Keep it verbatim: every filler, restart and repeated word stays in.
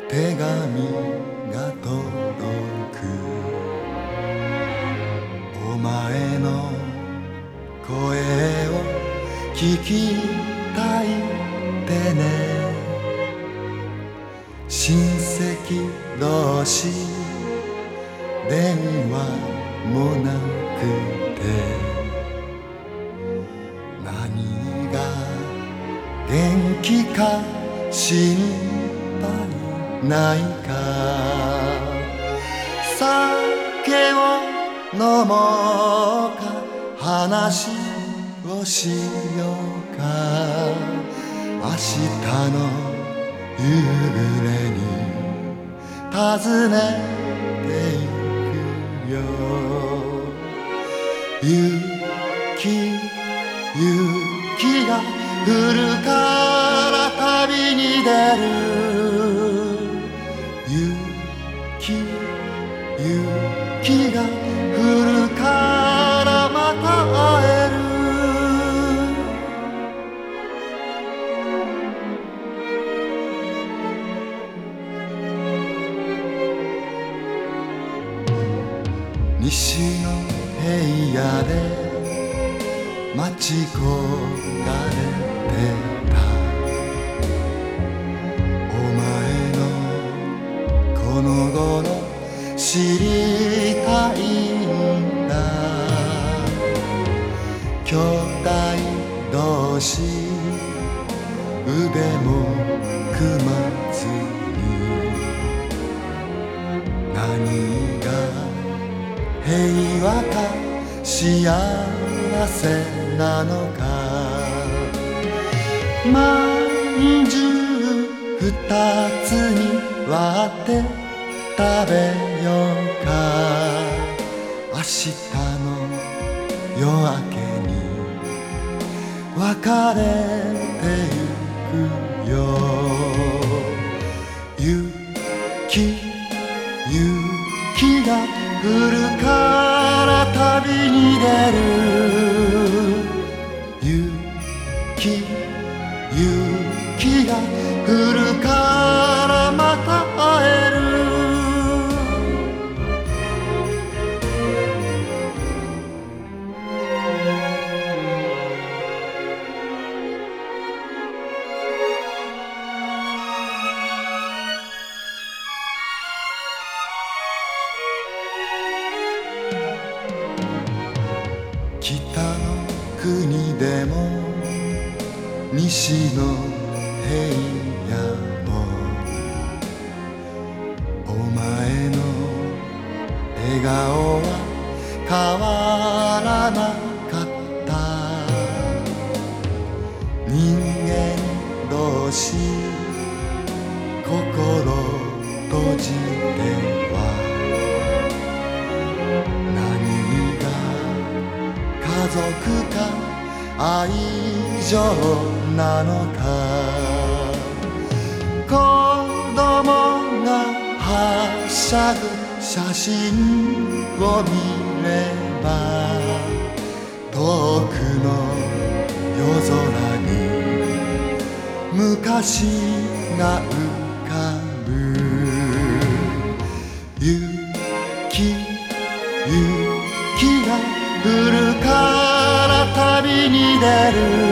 手紙が届く。お前の声を聞きたいってね。親戚同士電話もなくて、何が元気か心配ないか。酒を飲もうか、話をしようか。明日の夕暮れに訪ねてゆくよ。雪雪が降るから旅に出る。雪雪が降るからまた会える。西の平野で待ち焦がれてた。お前のこの頃知りたいんだ。兄弟同士腕も組まずに、何が平和か幸せなのか。まんじゅう二つに割って食べようか。明日の夜明けに別れてゆくよ。雪雪が降るから旅に出る。雪雪が降るからまた会える。北の国でも西の平野も、お前の笑顔は変わらなかった。人間同士心閉じては何が家族か愛情なのか。子供がはしゃぐ写真を見れば、遠くの夜空に昔が浮かぶ。雪雪が降るから旅に出る。